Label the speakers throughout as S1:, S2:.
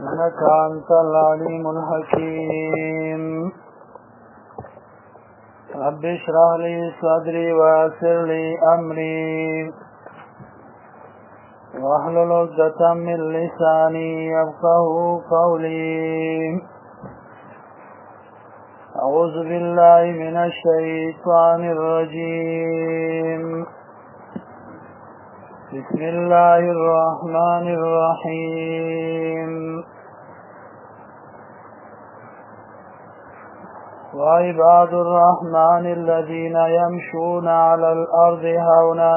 S1: إنك أنت العليم الحكيم رب اشرح لي صدري ويسر لي أمري واحلل عقدة من لساني يفقهوا قولي أعوذ بالله من الشيطان الرجيم بسم الله الرحمن الرحيم وعباد الرحمن الذين يمشون على الأرض هونا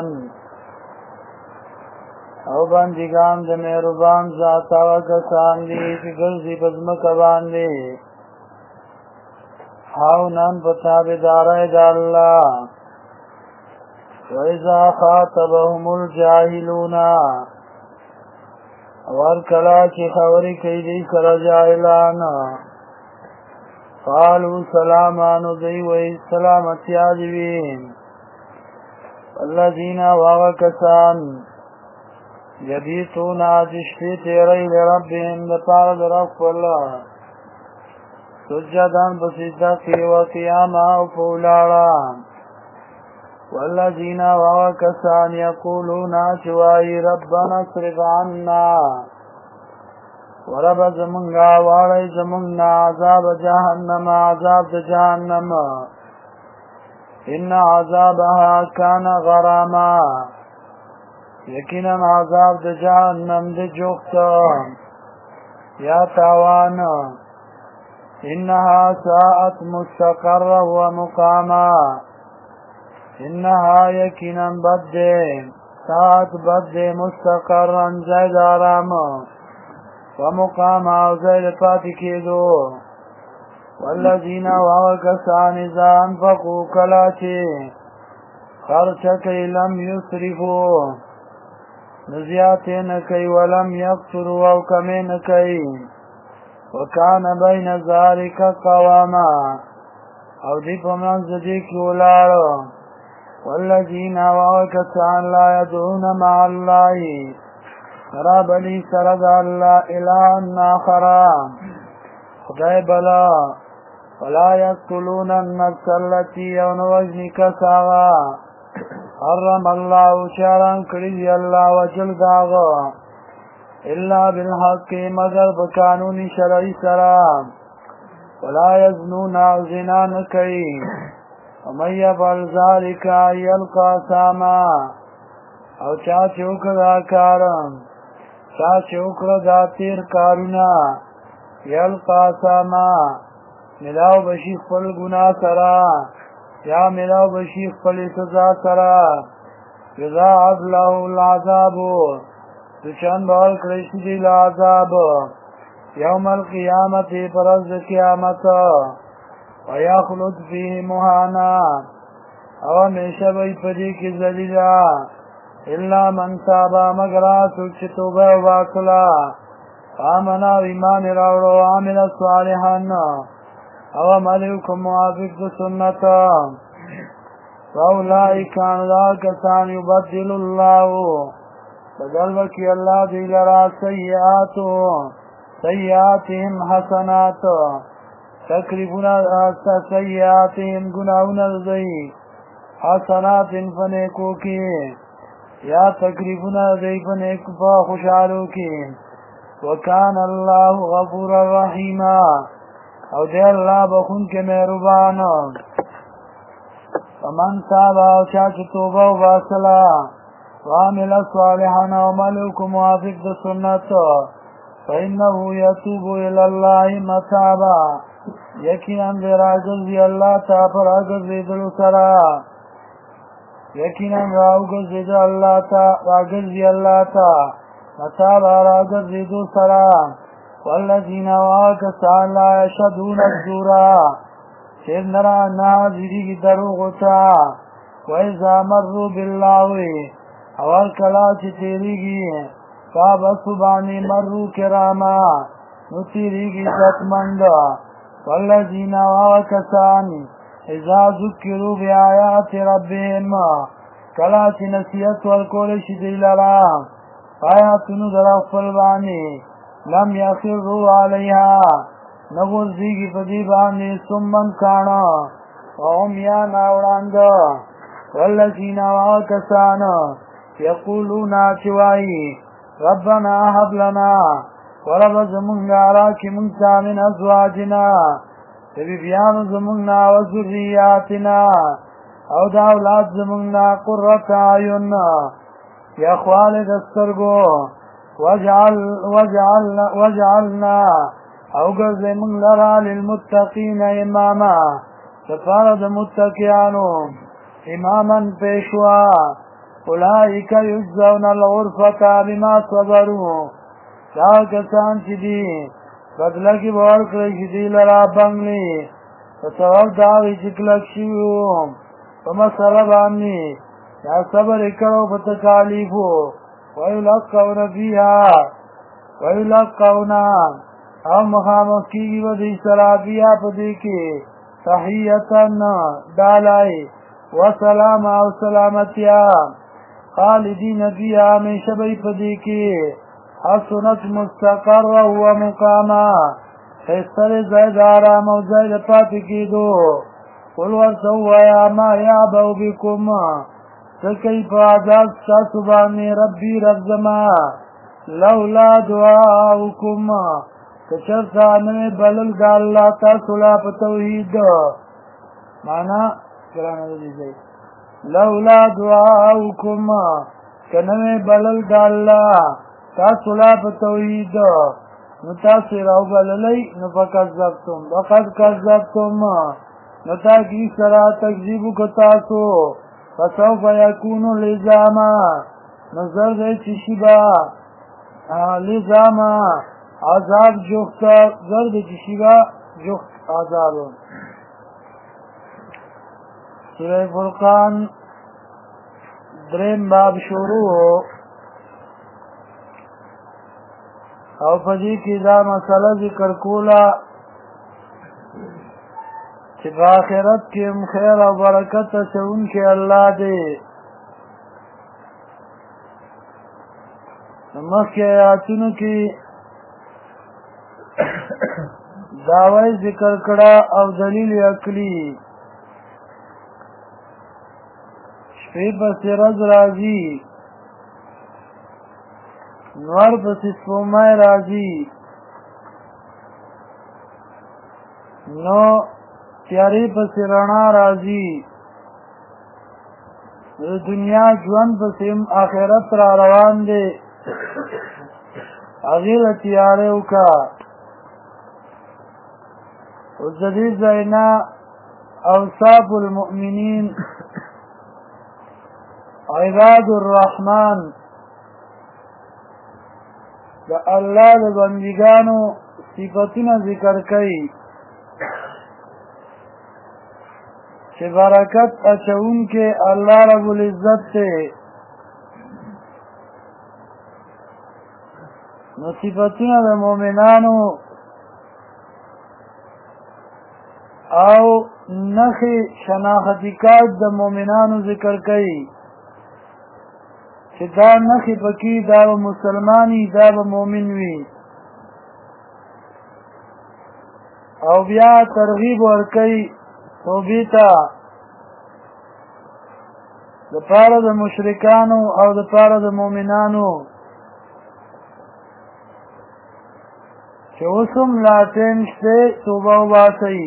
S1: او بندگان د مهربان ذات او کسان دي چې ګرځي په ځمکه باندې هاونن په تابعدارۍ د الله وإذا خاطبهم الجاهلون ورکلا چې خبرې کوي دي سره جاهلان قالوا سلامان دوی وی سلامتیا دي وي الذين واغکسان یبیتون عجشتی تیری لربهم دپار درف اللہ سجدن بسجدقی و قیاما و پولارا والذین وکسان یقولون چوائی ربنا اصرف عنا ورب زمنگا واری زمنگنا عذاب جہنم عذاب جہنم ان عذابها کان غراما یقینا عذاب د جهنم د جوخت یا تاوان انها ساعت مستقر و مقاما انها یقینا بد ساعت بد مستقرا زید آرام و مقاما زید پاتی کېدو والذین وکسان اذا انفقوا کلاچی خرچکی لم یسرفو نزیات نکی ولم یقتروا او کمی نکی وکان بین ذالک قواما او دی پمنز دی کولارو والذین وکسان لا یدعون مع اللہ رابلی سرد اللہ الہن آخرا خدای بلا ولا یقتلون النفس التي ونوجنی کساغا حرم الله شاران کړی الله وجل داغه الا بالحق مگر بقانون شرعي سره ولا يزنون زنا نکي ومن يفعل ذلك يلقى ساما او چا چوکړه کارم چا چوکړه دا تیر کارونه يلقى ساما ملاو بشي خپل ګنا سره یا ملاو بشی خپل سزا سرا یضاعف له العذاب دچان بال کرشی دی العذاب یوم القیامت پرز قیامت ویخلد فیه مهانا او ہمیشہ بی پدی کی ذلیلا الا من تابا مگر آسو چی توبہ و باطلا آمنا و ایمان راوڑو عامل صالحان او عملیکم موافق دو سنتا فاولائی کان دا کسان یبدل اللہ بدل وکی اللہ دی لرا سیئاتهم حسنات تقریبنا سیئاتهم گناہون دی حسنات فنیکو کی یا تقریبنا دی فنیکو پا خوشحالو کی وکان اللہ غفور الرحیمہ او دی اللہ بخون کے مہربان ومن تابا او چاچ توبہ و باصلا وعمل صالحا و ملوک موافق دا سنت فإنه يتوب الى اللہ متابا یقینا دی راگزی اللہ تا پر راگزی دلو سرا یقینا راگزی دل اللہ تا راگزی اللہ تا متابا راگزی دو سرا والذین واکسان لا یشهدون الزورا چیر نرا ناظری کی دروغتا وَإِذَا مَرُّوا بِاللَّهِ اول کلا چی تیری گی فابسبانی مرو کراما نو تیری گی ستمند والذین واکسان اذا ذکروا بآیات ربهم کلا چی نصیحت ورکول شی دی لرا آیاتونو در خپل باندې لم یخروا علیها نغرزیگی پدی باندی سمن کانا وعمیان اوڑاند والذین واکسان یقولون چوائی ربنا حب لنا ورب زمونگا راکی منتا من ازواجنا تبی بیان زمونگنا و ذریاتنا او دا اولاد زمونگنا قررت آیون یا خوالد استرگو وجعلنا او گرز من لرا للمتقین اماما سفارد متقیانو اماما پیشوا اولئک یجزون الغرفة بما صبروا دا کسان چی دی بدلکی بور کرشی دی لرا بنگلی فسواب داوی چکلک شیوم فمسر بامنی یا صبر اکڑو فتکالیفو ویلقون او مخامخ کی و دی سرابیا پدی کی تحییتن دالائی وسلام او سلامتیا خالدین بیا میں شبی پدی کی حسنت مستقر و مقاما خیستر زید آرام و زید پاتی کی دو قل ورسو یا ما یعبو بکم سکی پا عذاب ساسبانی ربی رب زما لولا دعاؤکم کچرتا نوے بلل دا اللہ تاسولا پا توحید مانا کرانا دیزی لولا دعاؤکم کنوے بلل دا اللہ تاسولا پا توحید نتاثر او بللی نفکذبتم وقد کذبتم نتا کی سرا تکذیبو کتاسو فسوف یکونو لزاما نظر دے چشیبا لزاما عذاب جوختا زرد چشیبا جوخت عذابو سورہ فرقان درم باب شروع او پدی کی دا مسئلہ ذکر کولا چی باخرت کیم خیر و برکت چون کے اللہ دے نمخ کے آیاتونو کی دعوی ذکر کڑا او دلیل عقلی شپی پس رز رازی نور پس سپومائی رازی نو تیاری پس رنا رازی دنیا جوان پس آخرت را روان دے اغیل تیاریو کا وزدید زینا اوصاف المؤمنین عباد الرحمن دا اللہ دا بندگانو صفتنا ذکر کئی چه برکت اچون کے اللہ رب العزت تے نصفتنا دا مومنانو او نخی شناختکات دا مومنانو ذکر کئی چه دا نخی پکی دا با مسلمانی دا با مومن وی او بیا ترغیب ورکی توبیتا دا پارا دا مشرکانو او دا پارا دا مومنانو چه اسم لاتین شتے توبہ و باسی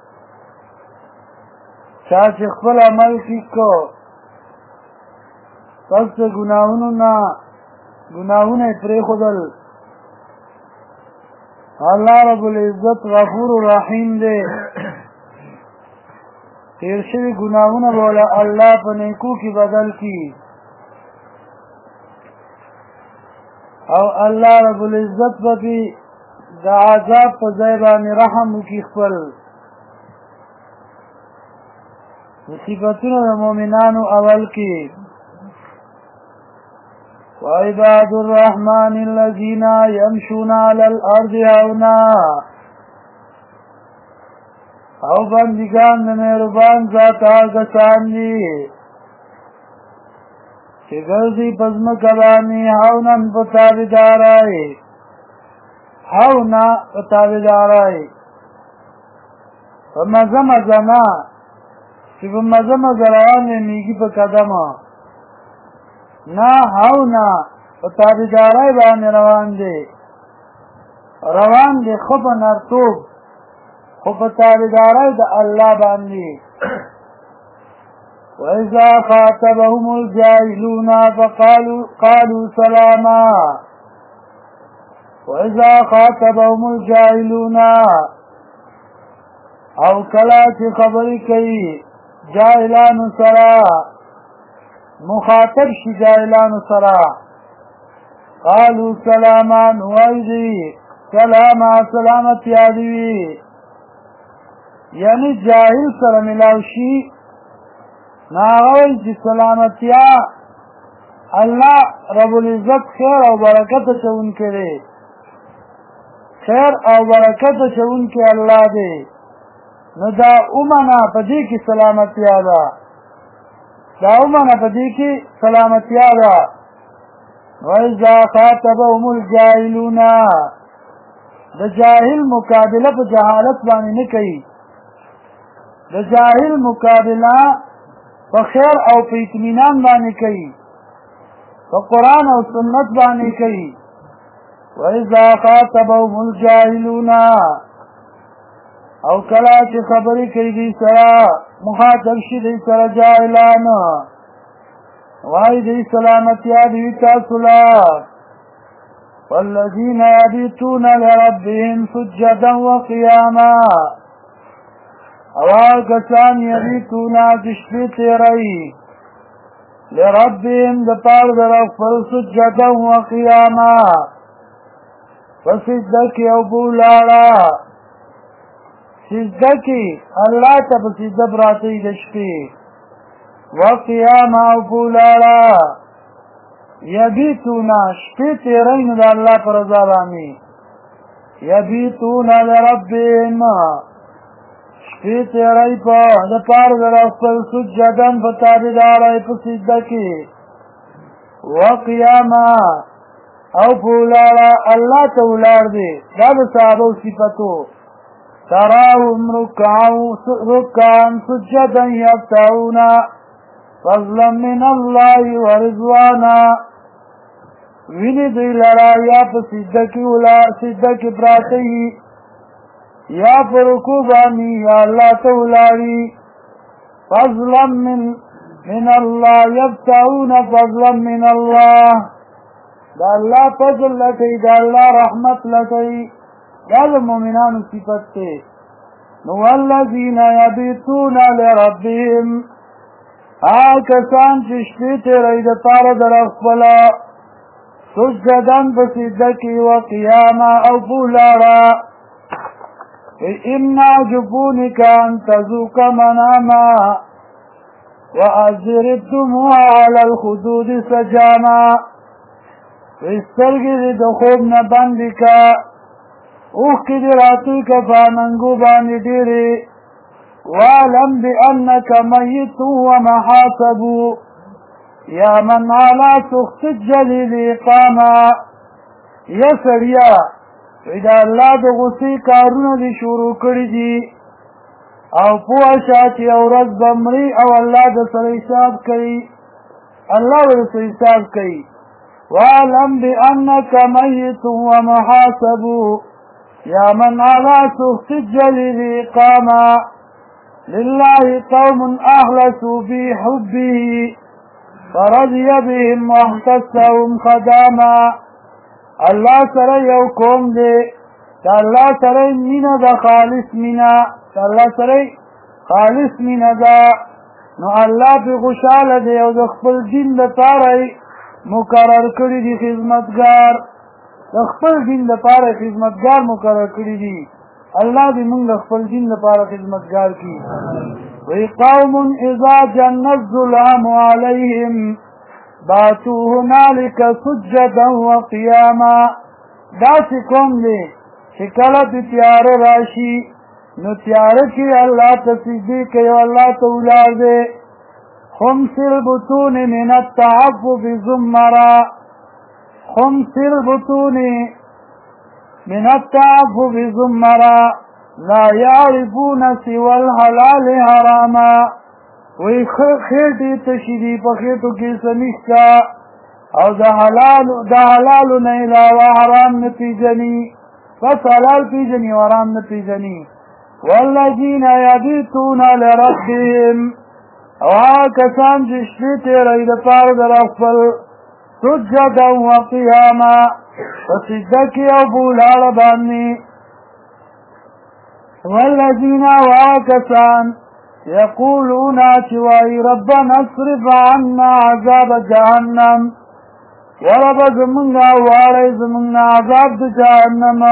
S1: چاچ خپل عمل کی کو پس گناہون پری خودل اللہ رب العزت غفور رحیم دے تیر شوی گناہون بولا اللہ پا نیکو کی بدل کی او اللہ رب العزت پا بھی دا عذاب پا زیبان رحم کی خپل صفتون دا مومنانو اول کی وعباد الرحمن الذين يمشون على الارض هونا او بندگان دا مہربان ذات آگسان دی چه گردی پزمکبانی هونن پتابدار آئی هاونا په تابعدارۍ په مزه مزه نه چې په مزه مزه روان وي میږي په قدمه نه هاونا په تابعدارۍ باندې روان دي خو په نرتوب خو په تابعدارۍ د الله باندې وإذا خاطبهم الجاهلون قالوا سلاما وإذا خاطبهم الجاهلون او کلا چې خبرې کوي جاهلانو سره مخاطب شي جاهلانو سره قالوا سلاما وایدي سلاما سلامتیا دی یعنی جاهل سره ملاو شي ناغوی چې سلامتیا الله رب العزت خیر او برکت چون کړي خیر او برکت چون کې الله دی نو دا اومنا په دې کې سلامتیا ده دا اومنا په دې کې سلامتیا ده وَإِذَا خَاطَبَهُمُ الْجَاهِلُونَ د جاهل مقابله په جهالت باندې نه کوي د جاهل مقابله په خیر او په اطمینان باندې کوي په قرآن او سنت باندې کوي وَإِذَا خَاطَبَهُمُ الْجَاهِلُونَ او کلا چې خبرې کوي دې سره مخاطب شي دې سره جاهلان وای دې سلامتیا دې تاسو لا والذین یبیتون لربهم سجدا وقیاما او کسان یبیتون چې شپې تیروي لربهم د پاره د خپل سجدا وقیاما فسجده کې او بولاړه سجده کې الله ته په سجده پراته د شپې وقیاما او بولاړه یبیتون شپې تیروي نو د الله پر رضا باندې یبیتون لربهم شپې تیروي په د پاره د خپل سجدن په تابعدارۍ په سجده کې وقیاما او بولاړه الله ته ولاړ دي دا د صحابه صفاتو تراهم ركعا سجدا يبتغون فضلا من الله ورضوانا ویني دی لرا یا په سجده کې پراته یا پر رکوع باندې یا الله ته ولاړي فضلا من الله يبتغون فضلا من الله دا الله فضل لکی دا الله رحمت لکی دا د مؤمنانو صفت ته نو الذین یبیتون لربهم کسان چې شپې تیروي د پاره د خپل سجدن په سجده کې وقیاما او بولاړه إِمَّا جُبُونِكَ أَن تَذُوقَ مَنَامًا وَأَزِرِ الدُّمُوعَ عَلَى الْخُدُودِ سَجَامًا سترګې د خوب نه بندې کا اوښکې دې راتوی که په اننګو باندې ډېرې واعلم بأنك ميت ومحاسب يا من على سخط الجليل إقاما يا سړیا دا الله د غصې کارونه دي شروع کړي دي او پوه شه چې یو ورځ به مري او الله د سره حساب کوي الله ورسره حساب کوي واعلم بأنك ميت ومحاسب يا من على سخط الجليل إقاما لله قوم أخلصوا بحبه فرضي بهم واختصهم خداما الله سره یو قوم دی دا الله سره مینه ده خالص مینه دا الله سره خالص مینه ده نو الله په خوشاله دی او د خپل دین لپاره مقرر کړی دی خدمتګار د خپل دین لپاره خدمتګار مقرر کړی دی الله دې موږ خپل دین لپاره خدمتګار کړي وی قوم اذا جن الظلام عليهم باتوا هنالك سجدا وقياما داسې قوم دی چې کله د تیاره راشي نو تیاره کې الله ته سجدې کوي او الله ته ولاړ دی خمس البطون من التعفف زمرا خمس البطون من التعفف زمرا لا يعرفون سوى الحلال حراما وی خیٹی تشیدی پخیٹو کی سنشتا او دا حلالو نیلاوہ حرام نپیجنی پس حلال پیجنی و حرام نپیجنی والذین یبیتون لربهم او کسان جشتی رید پار در افل سجدا و قیاما فسجدکی او بولال بانی والذین کسان يقولون شوائي ربنا اصرف عنا عذاب جهنم ورب زمنا وعلي زمنا عذاب جهنم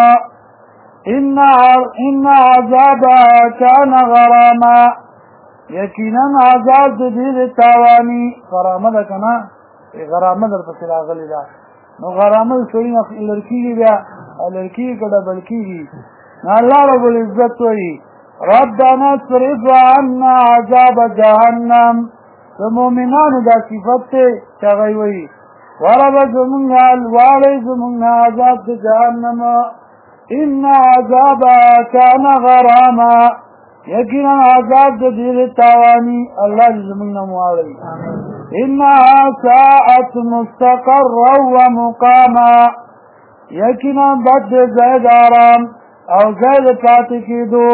S1: إن عذابها كان غراما يكينا عذاب دي التاواني غرامة دا كنا غرامة در پسر آغلی دا نو غرامة سوئی لرکی بیا لرکی کدا بلکی نا اللہ رب العزت وئی ربنا اصرف عنا عذاب جهنم المؤمنان دا صفت چاگئی وئی ورب زمنا الوالي زمنا عذاب جهنم إن عذابها كان غراما يكينا عذاب دير التاواني الله زمنا موالي إنها ساعة مستقرا ومقاما يكينا بد زيد آرام او زيد فاتكيدو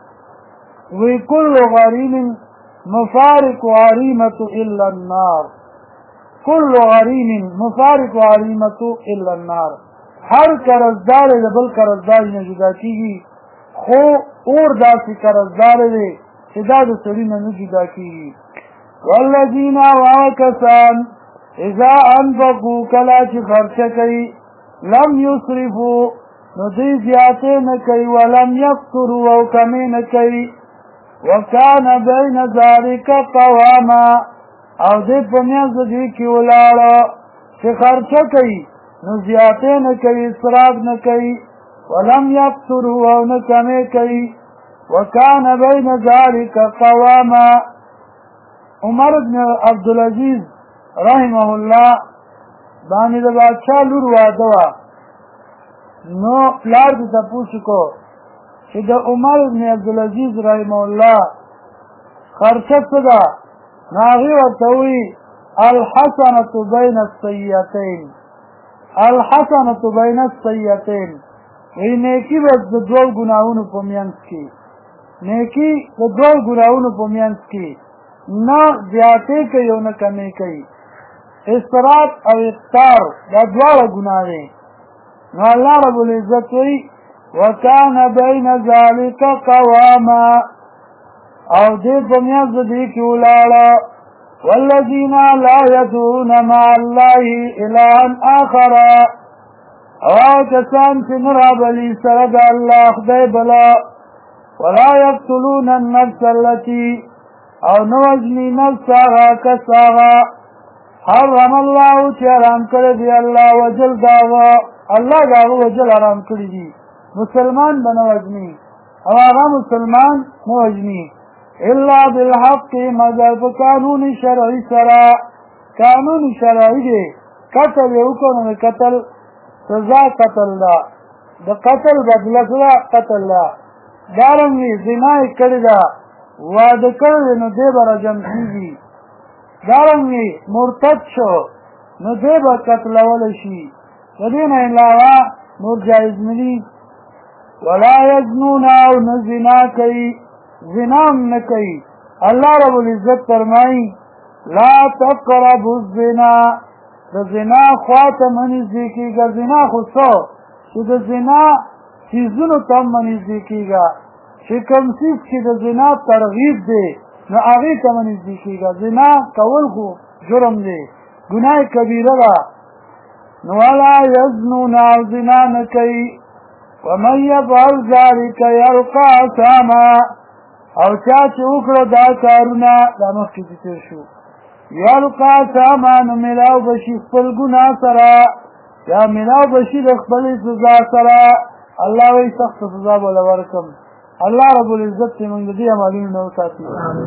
S1: وكل غريم مفارق غريمة إلا النار كل غريم مفارق غريمة إلا النار هر کرزدار بل کرزدار نه جدا کیږي خو اور داسې کرزدار دی چې دا د سړي نه جدا کیږي والذین واکسان اذا انفقوا کلا چې خرچ کوي لم یسرفوا نو دوی زیاتې نه کوي ولم یقتروا او کمې نه کوي وکان بین ذلک قواما او دې په میانځ دې کې ولاړه چې خرچ کوي نو زیاتې نه کوي اسراف نه کوي ولم یقتروا او نه کمې کوي وکان بین ذلک قواما عمر بن عبدالعزیز رحمه الله باندې د بادشاہ لور واده وه نو پلار دې تپوس کو چې د عمر بن عبدالعزیز رحمه الله خرچه څه ده نو هغې ورته وایي الحسنة بین السیئتین الحسنة بین السیئتین وی نیکی به د دوو ګناهونو په منځ کې نیکی د دوو ګناهونو په منځ کې نه زیاتې کوي او نه کمې کوي اسراف او اقتار دا دواړه ګناه دی نو الله رب العزت وی وکان بین ذلک قواما او دې په میانځ دې کې ولاړه والذین لا يدعون مع الله إلها آخر او کسان چې نه رابلي سره د الله خدای بلا ولا يقتلون النفس التي او نوجنی نفس آغا کس آغا حرم اللہ چی حرام کردی اللہ وجل داغا اللہ داغا وجل حرام کردی مسلمان بنوجنی او آغا مسلمان نوجنی الا بالحق مگر پا قانون شرعی سرا قانون شرعی دے قتل یوکنو قتل سزا قتل دا دا قتل بدلت دا قتل دا دارنگی زنائی کرده واده کرده نو دی با رجم کیږي دارنگی مرتد شو نو دی با قتلول شي د دې نه علاوه نور جایز ندي ولا یزنون او نه زنا کوي زنا نه کوي الله رب العزت فرمایي لا تقربوا الزنا د زنا خواته منځ کېږي زنا خو څه چې د زنا چیزونو ته منځ کېږي چې کوم څیز چې د زنا ترغیب دی نو هغې ته منځ کېږي زنا کول خو جرم دی ګناه کبیره ده نو ولا یزنون او زنا نه کوي ومن یفعل ذلک یلقا اثاما او چا چې وکړه دا کارونه دا مخکې تېر شو یلقا اثاما نو میلاو بشي خپل ګناه سره یا میلاو بشي د خپلې سزا سره الله وایي سخت سزا به له ورکړم الله رب العزت موږ دې عملونو نه وساتي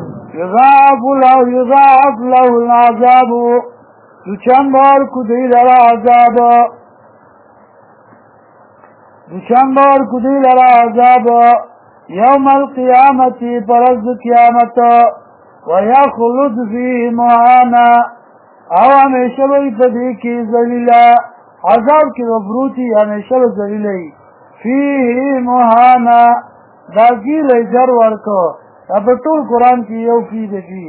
S1: یضاعف له العذاب چند بار کو دی لرا عذاب دشان بور کدی لرا عذاب یوم القیامتی پرز قیامت ویخلد فیه مهانا او ہمیشہ بھئی پدی کی ذلیلہ عذاب کی وفروتی ہمیشہ بھئی ذلیلہ فیه مهانا دا گیل جر ورکو اب طول قرآن کی یو فی دکی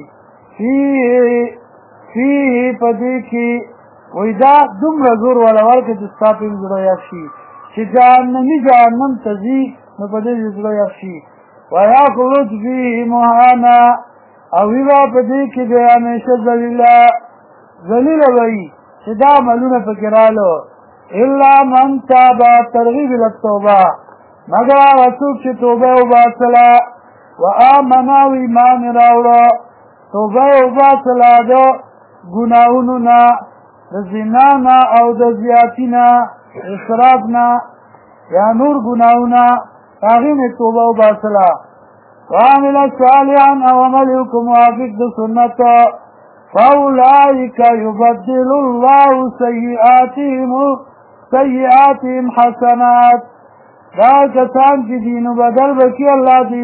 S1: فیه پدی کی ویدا دم رزور والا ورک دستا پی زرو یخشی چی جہنمی جہنم تزی نپدی زرو یخشی ویخلد فیه مهانا اویبا پدی کی بے ہمیشہ ذلیل بئی چی دا ملون پکرالو الا من تابا ترغیب للتوبہ مگر رسول چی توبہ و باطلا و آمنا و ایمان راوڑا توبہ و باطلا دو گناہوننا دزنانا او دزیاتینا اسرافنا یا نور گناہونا تاغین توبہ و باطلا وعمل صالحا او عملکم وافق دو سنتا فاولائک یبدل اللہ سیئاتهم حسنات دا کسان کی دینو بدل بکی اللہ دی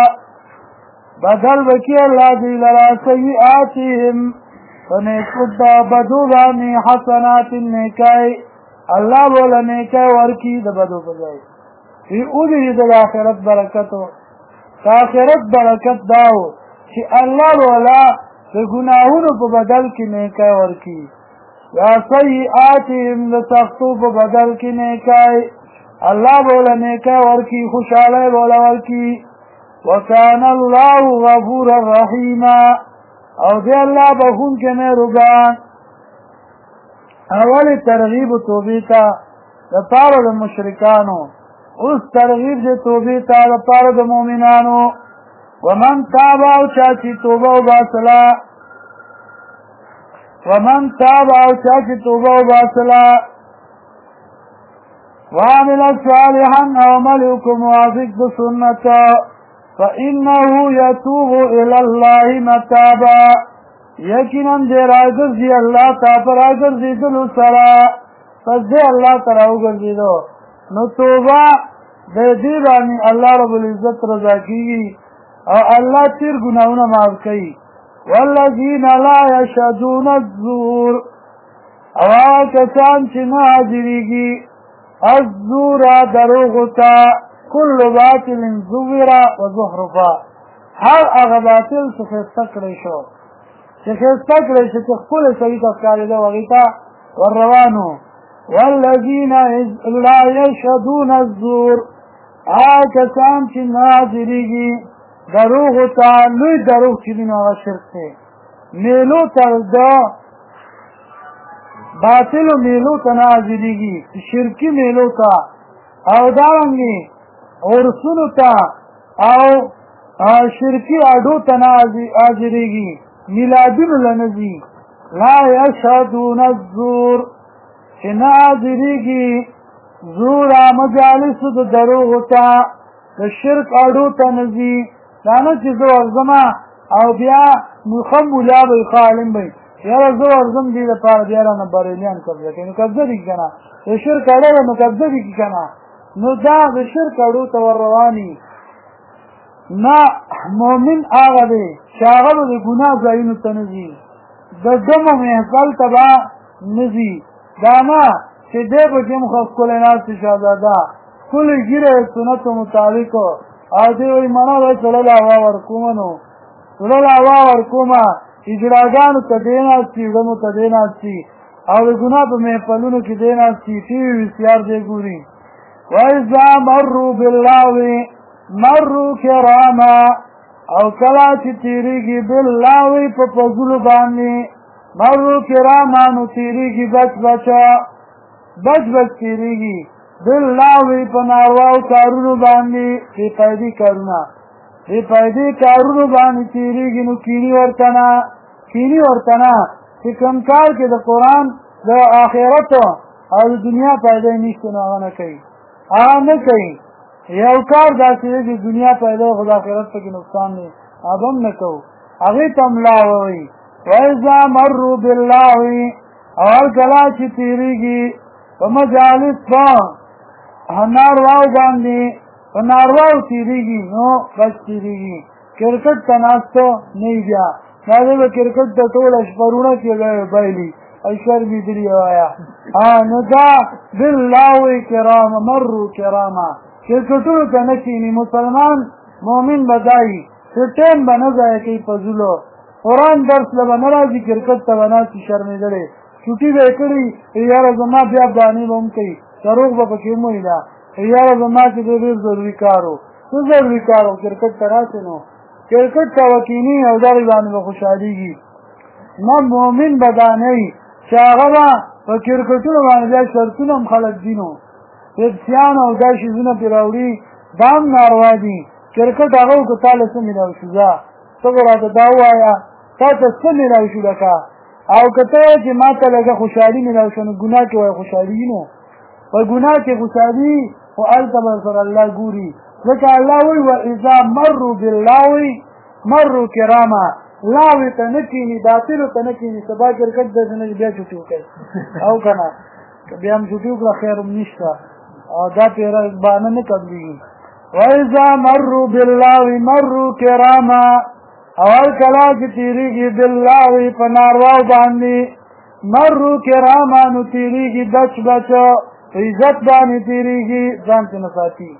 S1: لرا سیئاتهم فنیکد بدو دانی حسنات نیکائی اللہ بولا نیکائی ورکی دا بدو بجائی فی اولی دا آخرت برکتو آخرت برکت داو چی اللہ بولا دا گناہونو پا بدل کی نیکائی ورکی یا سیئاتهم لتختو پا بدل کی نیکائی اللہ بولا نیکائی ورکی خوشحالی بولا ورکی وکان اللہ غفور الرحیم او دے اللہ بخون کے مہربان اول ترغیب توبیتا دا پارو دا مشرکانو اس ترغیب دے توبیتا دا پارو دا مومنانو ومن تابا او چاچی توبہ و باطلا ومن تابا او چاچی توبہ و باطلا وعمل صالحا او عملکم موافق بسنتا فإنه يتوب إلى الله متابا یقینا دے راگرزی اللہ تا پر آگرزی دلو سرا پس دے اللہ تر آگرزی دو نو توبہ دے دیبانی اللہ رب العزت رضا کی او اللہ تیر گناہونا معاف کی والذین لا یشهدون الزور او کسان چنا حاضریگی الزور دروغتا کل باطل زورا و زخرفا ہر اغا باطل سخستکرشو تخکل سویت افکاری دو وغیتا والروانو والذین لا یشهدون الزور آکسان چی ناظریگی دروغ تا لوی دروغ چیدین آغا شرک تے میلو تا دا باطل و میلو تا ناظریگی شرکی میلو تا او دارنگی عرسونو تا او شرکی اڈو تا ناظریگی میلادون لنزی لا یشهدون الزور چی ناظریگی زورا مجالس دا دروغ تا دا شرک اڈو تا نزی دانا چی زو ارزما او بیا مخم مولا بی خالم بی یارا زو ارزم دی دا پار بیارا نباریلیان قبضه که نو قبضه دی کنا دا شرک اڈو دا نو قبضه دی کنا نو دا شرک اڈو تا ورروانی نا مومن آغا دی شاغلو دی گناہ زائنو تا نزی دا دم و محفل تبا نزی دانا چی دے بکم خف کلینات شازادا کل گیره سنت و مطابقو آدھے وی منا وی صلی اللہ ورکومنو صلی اللہ ورکوما اجراگانو تا دیناستی ادمو تا دیناستی او گناہ پا محفلونو کی دیناستی تیوی ویسیار دے گوری وَإِذَا مَرُّوا بِاللَّهِ مَرُّوا كِرَامًا او کلا چی تیریگی باللہوی پا پزلو بانی مَرُّوا كِرَامًا نو تیریگی بچ تیریگی باللہوی پا نارواو کارونو بانی بے پایدی کارونو بانی تیریگی نو کینی ورطنا چی کمکار کے دا قرآن دا آخرتو او دنیا پایدی نیشتو نو آغا نکئی یو کار دا چیزے کہ دنیا پیدا خدا آخرت پا کی نقصان نہیں اب ہم نکو اغیتم لاوی وَإِذَا مَرُّوا بِاللَّهِ اور کلا چی تیریگی ومجالس پا نارواو باندې په نارواو تیریږي نو بس تیریږي کرکټ ته ناستو نه بیا دا به کرکټ ته ټول شپرونه کې بایلي اشار بيدري وایا نو دا بالله کرام مروا کراما کرکټو ته نه کینی مسلمان مؤمن بدای ټیم بنځای کی فضلو قرآن درس له ناراضي کرکټ ته وناسي شرمېدلې چټي وکړي یار زما بیا باندې هم کوي دروغ به پکې مو نه یار زما چې ډېر ضروري کارو څه ضروري کارو کرکټ ته راځي نو کرکټ ته وکینی او داري باندې خوشاليږي نو مؤمن بدانه چې هغه په کرکټونو باندې شرطونه خلک دینو سیان او دا شیزونه پیراوړي دام ناروا دي کرکټ هغه کو تعالی سم ملاو شو ځا څنګه دا وایا تاسو څه ملاو شو لکه او کته چې ماته لګه خوشحالي ملاو شو نو ګناه کې وای خوشحالي نو په ګناه کې خوشحالي او التبر سره الله ګوري ځکه الله وی و اذا مروا بالله مروا کراما لاوی ته نکینی باطل ته نکینی سبا کرکټ د نه بیا چټو کوي او کنه بیا هم چټو کړه خیر نشته او دا پیرا باندې نه کوي وایذا مروا بالله مروا کراما اول کلا چې تیریږي بالله په ناروا باندې مروا کراما نو تیریږي دچ بچو عزت باندې تیریږي ځان ته نساتی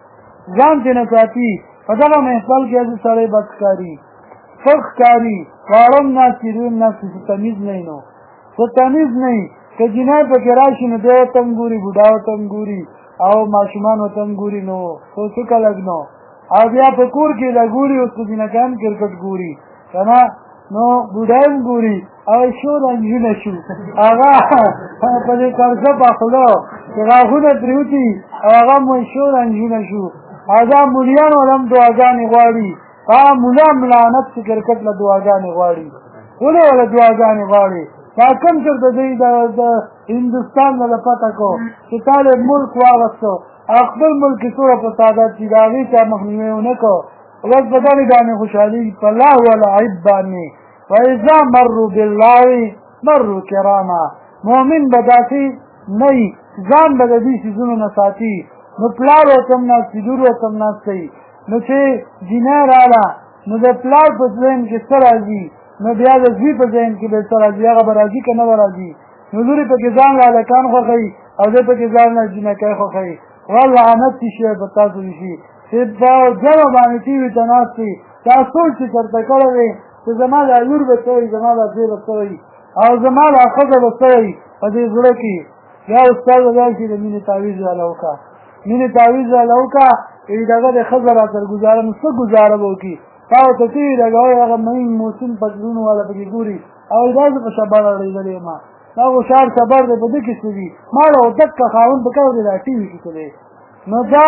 S1: په دا محفل کې چې سړی بدکاری فخکاری وارم ناسیرون نفسی ستمیز نئی نو ستمیز نئی که جنای پا کراشی نو دیو تم گوری بوداو تم گوری او ماشومان و تم گوری نو تو سکا لگنو او بیا پا کور کی لگوری اس کو جنکان کرکٹ گوری کنا نو بودایم گوری او شو رنجو نشو آغا پا دی کرسا پا خلو که غاخون پریوتی او آغا مو شو رنجو نشو آغا مولیان ولم دعاگانی غواری مولا ملانت چې کرکټ له دعاګانې غواړي ولې ولا دعاګانې غواړي دا کوم څه د هندستان نه پته کو چې طالب ملک واغستو خپل ملک سره په سعادت چې داوی چې مخنیوي نه کو ولې بدل باندې خوشحالي په الله ولا عيب باندې واذا مروا بالله مروا کراما مؤمن بداسي نه ځان بددي شزونو نه ساتي نو پلاو تم نه سیدور تم نه سي نو چې دینار اعلی نو د پلاو په ځین کې سره راځي نو بیا د زی په ځین کې به سره راځي هغه راځي کنه راځي نو لوري په کې ځان لا کان خوخی او د په کې ځان نه جنکه خوخی والله انت شي په تاسو شي چې دا ځو باندې تی وي تناسي تاسو چې ترته کړی چې زما د لور به کوي زما د زی به کوي او زما د اخذ به کوي په دې ځړه کې یا استاد راځي د مینې تعویذ علاوه مینې تعویذ علاوه دغه د خزر تر گزاره نو څه گزاره وکي تاسو ته چې دغه هغه مې موسم پدونو والا په ګوري او دا په شبار لري ما دا شهر خبر ده په دې کې څه دي ما له دک خاون په کاوه د ټي وي کې څه نو دا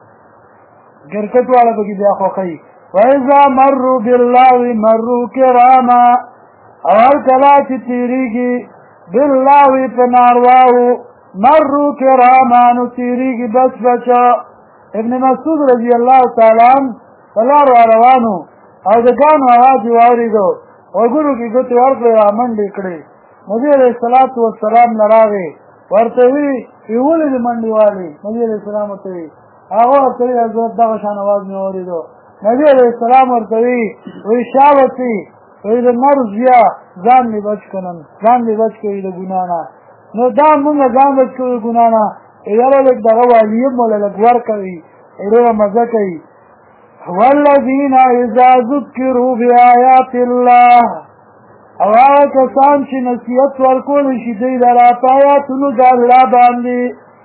S1: ګرکټ والا په کې بیا خو کوي وایذا مروا بالله مروا کراما اول کلا چې تیریږي بالله په نارواو مروا کراما نو تیریږي بس بچا ابن مسعود رضی الله تعالی عنہ فلار روانو او دغان आवाज واوریدو وګورو کې ګوت ورکړه منډې کړې نبی علیہ الصلوۃ والسلام لراغه ورته وی یولې منډې والی نبی علیہ السلام ته هغه ته حضرت دغه شان आवाज نه اوریدو نبی علیہ السلام ورته وی شاوتی وی د مرز یا ځان می بچ کنن ځان می بچ کوي د ګنا نه نو دا موږ ځان بچ کوي ګنا نه یاره لږ دغه والی مولا لږ ور کوي ایره مزه کوي والذین اذا ذکروا بآیات الله او هغه کسان چې نصیحت ورکول شي دوی لره په آیاتونو د الله باندې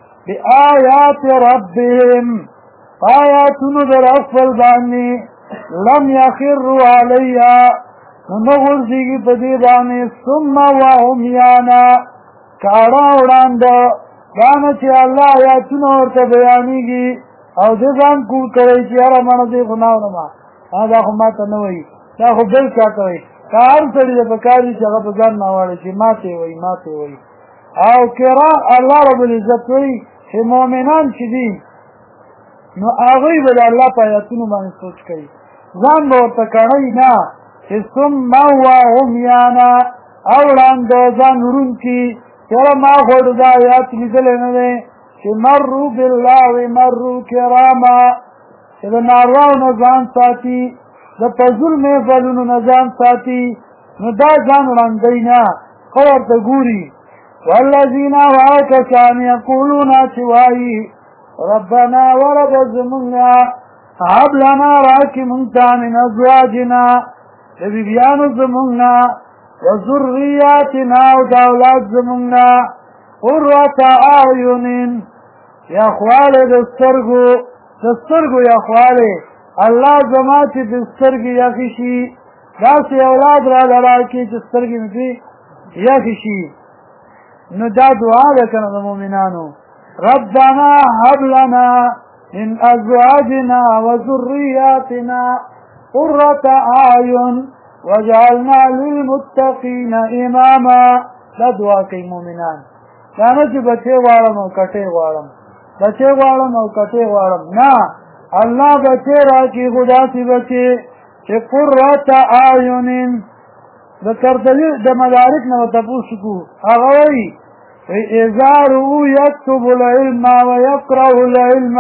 S1: بآیات ربهم آیاتونو د رب باندې لم یخروا علیها نو ورځيږي په دې باندې ثم وهم یانا کارا وړاندې دانه چې الله آیاتونه ورته بیانېږي او دې ځان کول کوي چې هر مانو دې ګناو نه ما دا خو ماته نه وایي دا خو بل څه کوي کار سړي په کار چې هغه په ځان نه واړي چې ماته وایي او کرا الله رب العزت وایي چې مؤمنان چې دي نو هغه به الله په آیاتونو باندې سوچ کوي ځان به ورته کوي نه چې ثم وهم یانا او وړاندې ځان ورونکي چرا ما خود دا آیات لیدل نه دي چې مرو بالله مرو کراما چې د نارواو نه ځان ساتي د فضول محفلونو نه ځان ساتي نو دا ځان وړاندی نه ښه ورته ګوري والذین هغه کسان یقولون چې وایي ربنا ورب زمونږه هب لنا راکې مونږ ته من ازواجنا د بیبیانو زمونږ وذریاتنا او د اولاد زمونږ قرة اعین یخواله د سترګو یخواله الله زما چې د سترګې یخې شي داسې اولاد راله راکړي چې سترګې مې پرې یخې شي نو دا دعا ده که نه د مؤمنانو ربنا هب لنا من ازواجنا وذریاتنا قرة اعین وجعلنا للمتقین اماما دا دعا کوي مؤمنان دا نه چې بچې غواړم او کټې غواړم بچې غواړم او کټې غواړم نه الله بچې راکړي خو داسې بچې چې قرة اعین د کردلي د مدارک نه ورته تپوس وکړو هغه وایي اذا رؤوا یکتب العلم ویقرأ العلم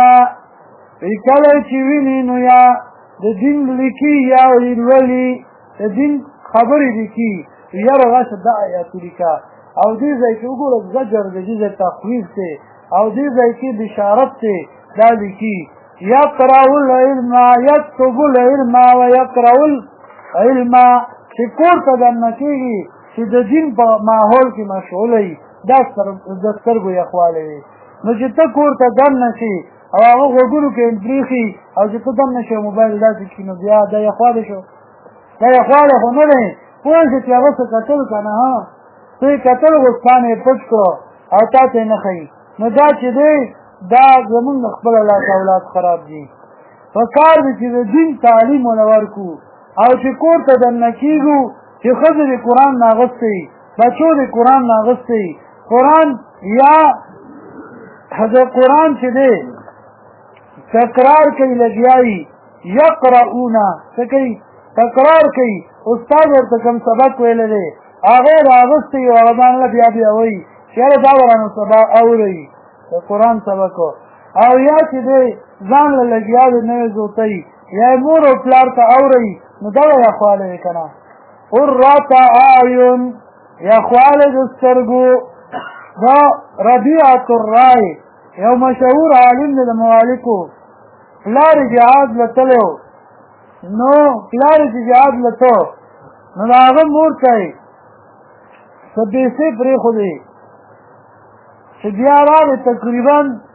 S1: کله چې ویني نو یا د دین لیکي یا لولي د دین خبرې لیکي یاره راشه دا آیات لیکه او دې ځای کې وګوره زجر د دې ځای تخویف دی او دې ځای کې بشارت دی دا لیکي یقرأ العلم یکتب العلم ویقرأ العلم چې کور ته دننه کېږي چې د دین په ماحول کې مشغوله وي دا د سترګو یخوالی وي نو چې ته کور ته دننه شي او هغه غوږونو کې پرېښي او چې ته دننه شي موبایل داسې کړي نو بیا دا یخوالی شو دا یخوالی خو نه دی پوه شې چې هغه څه کتل که نه ها ته یې کتل غوښتان یې پټ کړو او تا ته یې نه ښایي نو دا چې دی دا زمونږ خپله لاس اولاد خراب دي په کار دی چې د دین تعلیم ونه ورکړو او چې کور ته دننه کېږو چې ښځې د قرآن نه اغوستی بچو د قرآن نه اغوستی قرآن یا د قرآن چې دی تکرار کوي لګیایي یقرؤونه څه کوي تکرار کوي استاد ورته کوم سبق ویلی دی هغه یې راغوستی او هغه ځان له بیا بیا وایي چې یاره دا ورانو سبا اورئ د قرآن سبق او یا چې دی ځان له لګیا دی نوې زوتی یا یې مور او پلار ته اورئ نو دغه یخوالی دی که نه قرة اعین یخوالی د سترګو دا ربیعة الرای یو مشهور عالم دی د موالکو پلار جهاد لتلو نو پلار چې جهاد لتو نو د هغه مور ته یې څه پیسې پرېښودې چې بیا راغې تقریبا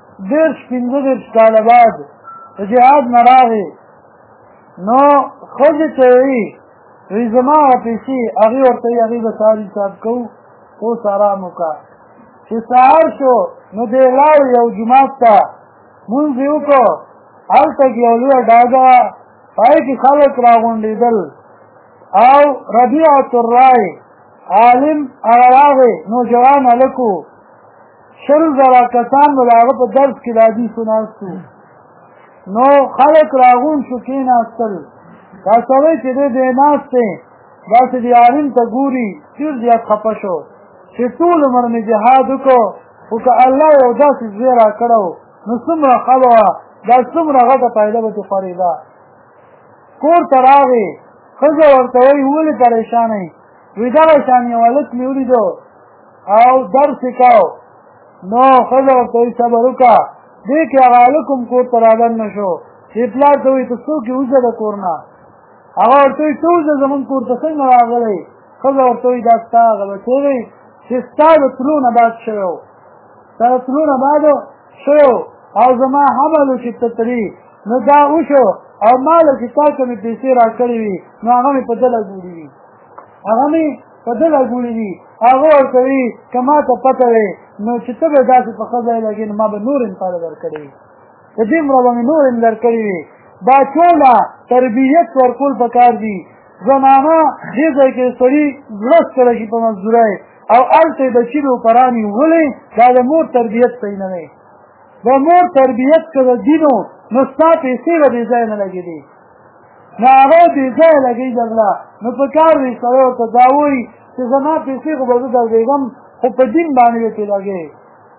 S1: 15 کاله بعد د جهاد نه راغې نو ښځې ته وایي وی زما هغه پیسې هغې ورته وایي هغې به سهار حساب کوو اوس ارام وکړه چې سهار شو نو دی لاړو یو جومات ته مونځ یې وکړو هلته کې یو لویه ډاګه وه پای کې خلک راغونډېدل او ربیعة الرای عالم هغه راغی نوجوان هلک و 100,000 کسان به د هغه په درس کې د حدیثو ناست وو نو خلک راغون شو کېناستل دا سړی چې دی دی ناست دی داسې د عالم ته ګوري ډېر زیات خفه شو چې ټول عمر مې جهاد وکړو خو که الله یو داسې زوی راکړی و نو څومره ښه به وه دا څومره غټه فایده به ترې خورېده کور ته راغې ښځه ورته وایي ولې پریشانه یې وایي دغه شان یو هلک مې ولیدو او درس یې کو نو ښځه ورته وایي صبر وکړه دې کې هغه هلک هم کور ته رادننه شو چې پلار ته وایي ته څوک یې وځه د کور نه هغه ورته وایي ته وځه زمونږ کور ته څنګه راغلی ښځه ورته وایي دا ستا هغه بچی دی چې ستا د تلو نه بعد شوی و ستا د تلو نه بعد شوی او زما حمل و چې ته تلي نو دا وشو او ما له چې تا کومې پیسې راکړې وي نو هغه مې په دله ګوړي وي هغه مې په دله ګوړي وي هغه ورته وي که ما ته پته وي نو چې ته به داسې په ښه ځای لګې نو ما به نور انفاده درکړې وي د دومره به مې نور هم درکړې وي دا ټوله تربیت ورکول پکار دي زنانه دې ځای کې سړي زړه ستړی شي په مزدورۍ او هلته یې بچي د اوپرانې ولې دا د مور تربیت صحیح نه دی د مور تربیت که د دینو نو ستا پیسې به بې ځایه نه لګېدې نو هغه بې ځایه لګوي جګړه نو په کار دی سړی ورته دا وایي چې زما پیسې خو به زه دربېږم خو په دین باندې به ترې لګې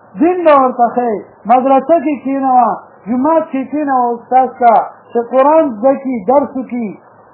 S1: دین به ورته ښیي مدرسه کې کښېنوه جومات کې کښېنوه استاد ته چې قرآن زده کړي درس وکړي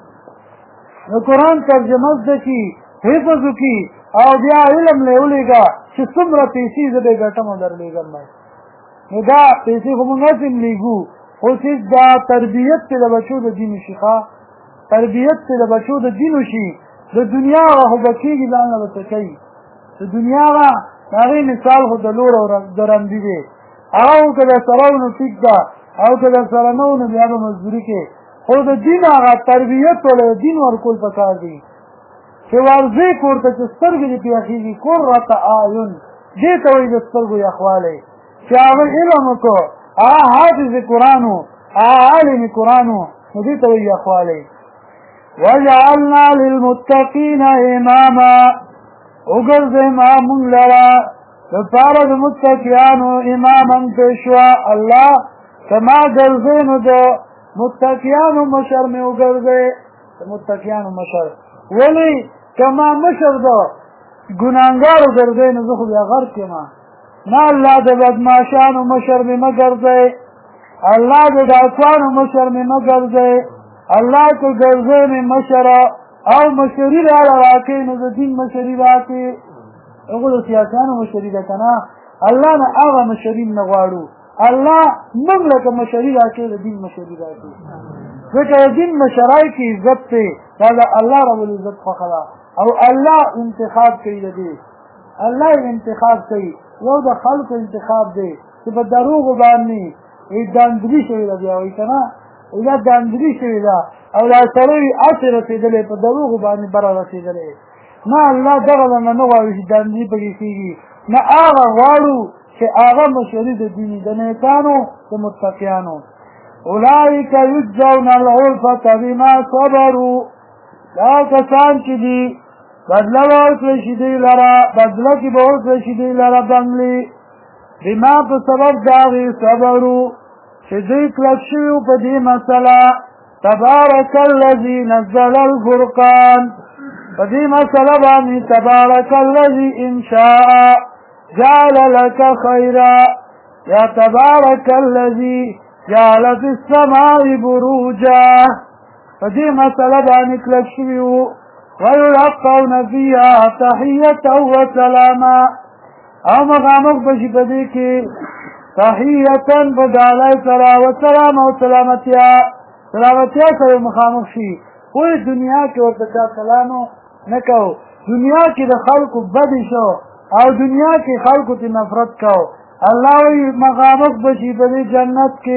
S1: د قرآن ترجمه زده کړي حفظ وکړي او بیا علم له ولېږه چې څومره پیسې زه به ګټم او درلېږم نو دا پیسې خو موږ هسې لېږو خو چې دا تربیت چې د بچو د دین وشي تربیت چې د بچو د دین وشي د دنیا هغه خو به کېږي ځان له به څه کوي د دنیا هغه د هغې مثال خو د لور او د رندي دی هغه خو که درسره و نو ټیک ده او که درسره نه و نو بیا به مزدوري کې خو د دین هغه تربیت ولا د دین ورکول پکار دي چې ورځې کور ته چې سترګې دې پې اخېږي قرة اعین دې ته وایي د سترګو یخوالی چې هغه علم وکړو هغه حافظ قرآن و هغه عالم قرآن و نو دې ته وایي یخوالی وجعلنا للمتقین اماما وګرځې ما مونږ لره دپاره د متقیانو اماما پیشوا الله که ما ګرځې نو د متقیانو مشر مې وګرځې د متقیانو مشر ولې که ما مشر د ګناهګارو ګرځې نو زه خو بیا غرق یم نه الله د بدماشانو مشر مې مه ګرځئ الله د ډاکوانو مشر مې مه ګرځئ الله که ګرځئ مې مشره او مشري راله راکړئ نو د دین مشري راکړئ هغو د سیاسیانو مشري ده که نه الله نه هغه مشري نه غواړو الله موږ لکه مشري راکړئ د دین مشري راکړئ ځکه د دین مشرای کې عزت دی دا د الله رب العزت خوښه ده او الله انتخاب کوي د دې الله انتخاب کوي یو د خلکو انتخاب دی چې په دروغو باندې داندلي شوې ده بیا وایي که نه دا داندلي شوې ده او دا سړی هسې رسېدلی په دروغو باندې بره رسېدلی نه الله دغه نه نه غواړي چې داندلي پکې کېږي نه هغه غواړو چې هغه مشري د دیني د نیکانو د متقیانو اولئک یجزون الغرفة بما صبروا دا کسان چې دي بدله به ورکړی شي دوی لره بدله کې به ورکړی شي دوی لره بنګلې بما په سبب د هغې صبرو چې دوی کلک شوي وو په دې مسله تبارک الذي نزل الفرقان په دې مسله باندې تبارک الذي ان شاء جعل لك خيرا یا تبارک الذي جعل في السماء بروجا په دې مسله باندې کلک شوي وو ويلقون فيها تحية وسلاما او مخامخ بشي په دې کې تحية بدالی سره وسلام او سلامتیا سره مخامخ شي وایي دنیا کې ورته چا سلامو نه کوو دنیا کې د خلکو بدې شو او دنیا کې خلکو ته نفرت کوو الله وایي مخامخ بشي په دې جنت کې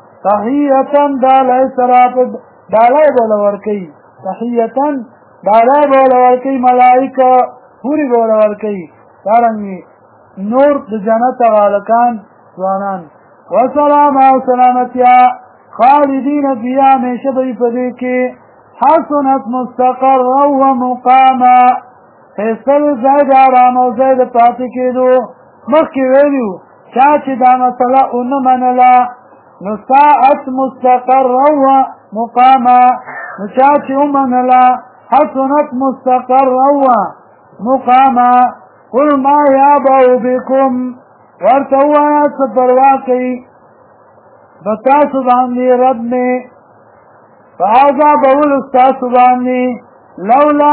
S1: تحية دالی سره دالی بوله ورکوي تحية دالی بوله ورکوي ملائکه پوری بوله ورکوي دارنګې نور د جنت غالکان ځوانان وسلام او سلامتیا خالدین فیها همیشه به په دې کې حسنت مستقرا ومقاما فیصل ځای د ارام او ځای د پاتې کېدو مخکې ویلو چا چې دا مسله ونه منله نو ساعت مستقرا ومقاما نو چا چې ومنله حسنت مستقرا ومقاما قل ما یابو بکم ورته ووایه څه پروا کوي په تاسو باندې رب مې په عذابولو ستاسو باندې لولا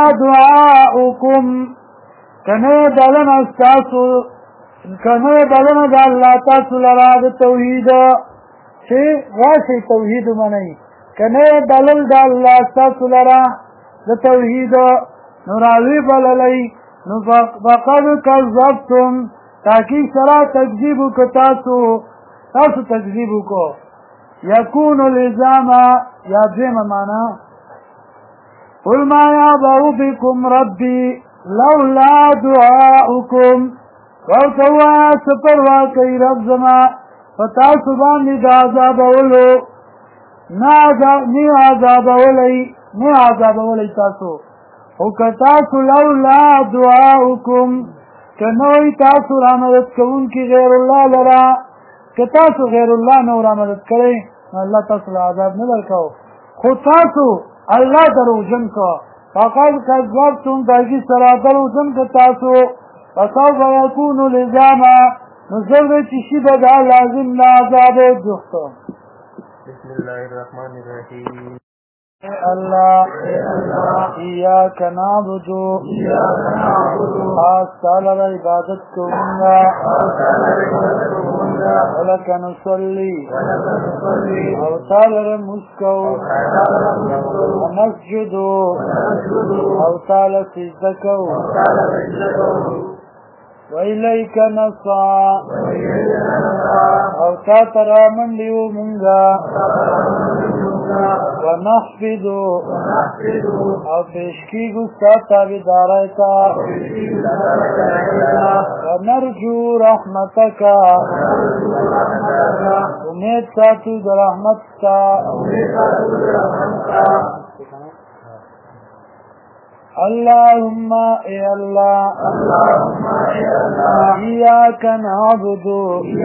S1: دعاؤکم که نه وی بلنه ستاسو که نه وی بلنه د الله تاسو لره د توحید چې راشئ توحید ومنئ که نه وی بلل د الله ستاسو لره د توحید نو راوی بللی نو فقد کذبتم تاکید سره تکذیب وکړو تاسو تکذیب وکړو یکون الزاما یا دویمه معنا قل ما یعبأ بکم ربی لولا دعاؤکم ورته ووایه څه پروا کوي رب زما په تاسو باندې د عذابولو نه عذابولی تاسو او که تاسو لولا دعاؤکم که نوی تاسو را مدد کوونکي غیر الله لره که تاسو غیر الله نو را مدد کړئ الله تاسو له عذاب نه درکوو خو تاسو الله دروژن کو فقد کذبتم تاکید سره دروژن که تاسو فسوف یکون لزاما نزل چشی بدا لازم لعذاب جختو.
S2: بسم الله الرحمن الرحیم.
S1: اللہ ایاک نعبدو خاص تعالی عبادت کرونگا ولک نصلی او تعالی مسکو ونسجدو او تعالی سجدکو وإلیک نسعا او تا ترامن لیو منگا ونحفظو او پیشکی گستا تابدارائتا ونرجو رحمتکا امید ساتو در رحمتتا اللهم اے اللہ ایاک نعبدو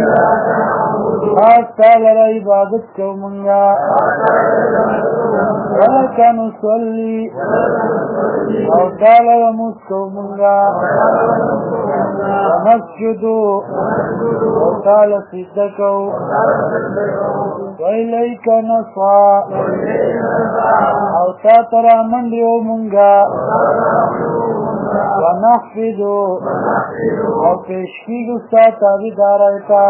S1: خاص تعالی عبادت کو منگا ولک نصلی او تعالی رموز کو منگا ونسجدو او تعالی سجدکو وإلیک نسعا او تا ترامن لیو منگا ونحفظو او پیشکی گستا تابدارائتا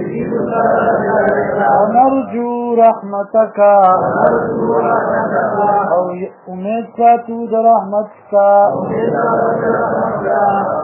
S1: ونرجو رحمتکا او امید ساتو در رحمتکا